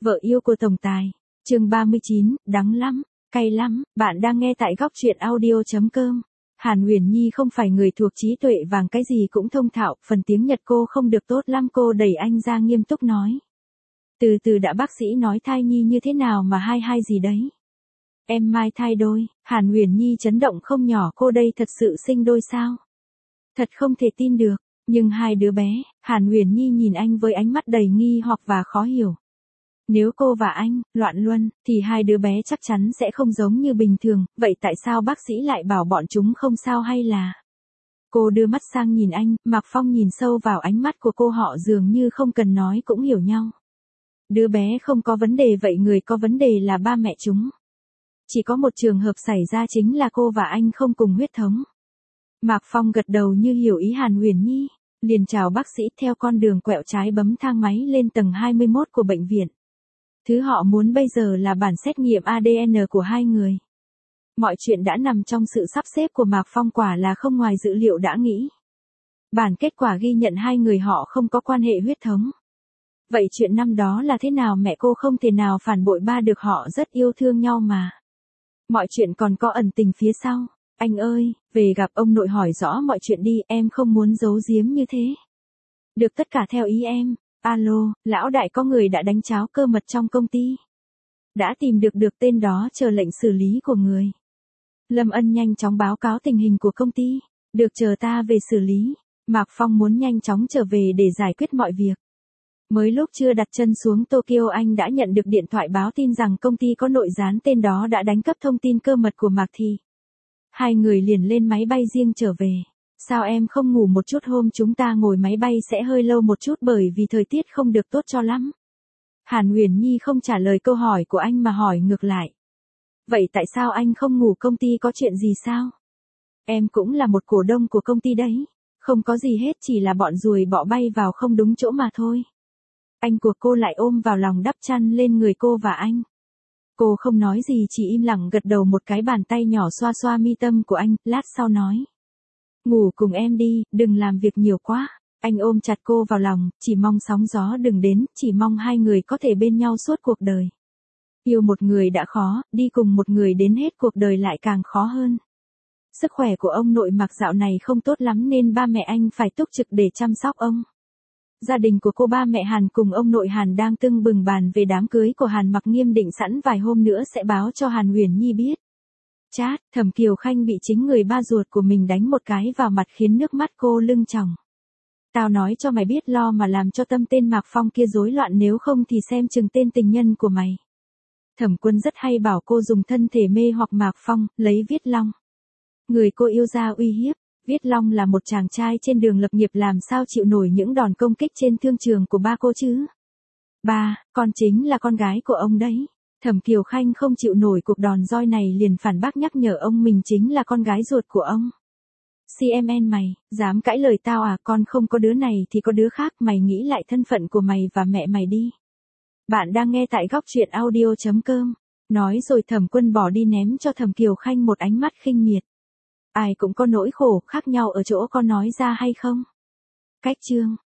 Vợ yêu của tổng tài. Chương 39, đắng lắm, cay lắm. Bạn đang nghe tại góc truyện audio.com. Hàn Huyền Nhi không phải người thuộc trí tuệ vàng, cái gì cũng thông thạo, phần tiếng Nhật cô không được tốt lắm. Cô đẩy anh ra nghiêm túc nói. Từ từ đã, bác sĩ nói thai nhi như thế nào mà hai gì đấy? Em mai thai đôi. Hàn Huyền Nhi chấn động không nhỏ, cô đây thật sự sinh đôi sao? Thật không thể tin được, nhưng hai đứa bé. Hàn Huyền Nhi nhìn anh với ánh mắt đầy nghi hoặc và khó hiểu. Nếu cô và anh loạn luân thì hai đứa bé chắc chắn sẽ không giống như bình thường, vậy tại sao bác sĩ lại bảo bọn chúng không sao hay là? Cô đưa mắt sang nhìn anh, Mạc Phong nhìn sâu vào ánh mắt của cô, họ dường như không cần nói cũng hiểu nhau. Đứa bé không có vấn đề, vậy người có vấn đề là ba mẹ chúng. Chỉ có một trường hợp xảy ra, chính là cô và anh không cùng huyết thống. Mạc Phong gật đầu như hiểu ý Hàn Huyền Nhi, liền chào bác sĩ, theo con đường quẹo trái bấm thang máy lên tầng 21 của bệnh viện. Thứ họ muốn bây giờ là bản xét nghiệm ADN của hai người. Mọi chuyện đã nằm trong sự sắp xếp của Mạc Phong, quả là không ngoài dự liệu đã nghĩ. Bản kết quả ghi nhận hai người họ không có quan hệ huyết thống. Vậy chuyện năm đó là thế nào? Mẹ cô không thể nào phản bội ba được, họ rất yêu thương nhau mà. Mọi chuyện còn có ẩn tình phía sau. Anh ơi, về gặp ông nội hỏi rõ mọi chuyện đi, em không muốn giấu giếm như thế. Được, tất cả theo ý em. Alo, lão đại, có người đã đánh tráo cơ mật trong công ty. Đã tìm được tên đó, chờ lệnh xử lý của người. Lâm Ân nhanh chóng báo cáo tình hình của công ty. Được, chờ ta về xử lý. Mạc Phong muốn nhanh chóng trở về để giải quyết mọi việc. Mới lúc chưa đặt chân xuống Tokyo, anh đã nhận được điện thoại báo tin rằng công ty có nội gián tên đó đã đánh cắp thông tin cơ mật của Mạc Thị. Hai người liền lên máy bay riêng trở về. Sao em không ngủ một chút, hôm chúng ta ngồi máy bay sẽ hơi lâu một chút bởi vì thời tiết không được tốt cho lắm. Hàn Huyền Nhi không trả lời câu hỏi của anh mà hỏi ngược lại. Vậy tại sao anh không ngủ, công ty có chuyện gì sao? Em cũng là một cổ đông của công ty đấy. Không có gì hết, chỉ là bọn ruồi bọ bay vào không đúng chỗ mà thôi. Anh của cô lại ôm vào lòng, đắp chăn lên người cô và anh. Cô không nói gì, chỉ im lặng gật đầu một cái, bàn tay nhỏ xoa xoa mi tâm của anh, lát sau nói. Ngủ cùng em đi, đừng làm việc nhiều quá. Anh ôm chặt cô vào lòng, chỉ mong sóng gió đừng đến, chỉ mong hai người có thể bên nhau suốt cuộc đời. Yêu một người đã khó, đi cùng một người đến hết cuộc đời lại càng khó hơn. Sức khỏe của ông nội Mạc dạo này không tốt lắm nên ba mẹ anh phải túc trực để chăm sóc ông. Gia đình của cô, ba mẹ Hàn cùng ông nội Hàn đang tưng bừng bàn về đám cưới của Hàn Mặc Nghiêm, định sẵn vài hôm nữa sẽ báo cho Hàn Huyền Nhi biết. Chát, Thẩm Kiều Khanh bị chính người ba ruột của mình đánh một cái vào mặt khiến nước mắt cô lưng tròng. Tao nói cho mày biết, lo mà làm cho tâm tên Mạc Phong kia rối loạn, nếu không thì xem chừng tên tình nhân của mày. Thẩm Quân rất hay bảo cô dùng thân thể mê hoặc Mạc Phong, lấy Viết Long, người cô yêu ra uy hiếp. Viết Long là một chàng trai trên đường lập nghiệp, làm sao chịu nổi những đòn công kích trên thương trường của ba cô chứ? Ba, con chính là con gái của ông đấy. Thẩm Kiều Khanh không chịu nổi cuộc đòn roi này, liền phản bác nhắc nhở ông mình chính là con gái ruột của ông. CMN mày, dám cãi lời tao à? Con không có đứa này thì có đứa khác, mày nghĩ lại thân phận của mày và mẹ mày đi. Bạn đang nghe tại góc truyện audio.com. Nói rồi Thẩm Quân bỏ đi, ném cho Thẩm Kiều Khanh một ánh mắt khinh miệt. Ai cũng có nỗi khổ khác nhau ở chỗ có nói ra hay không. Cách chương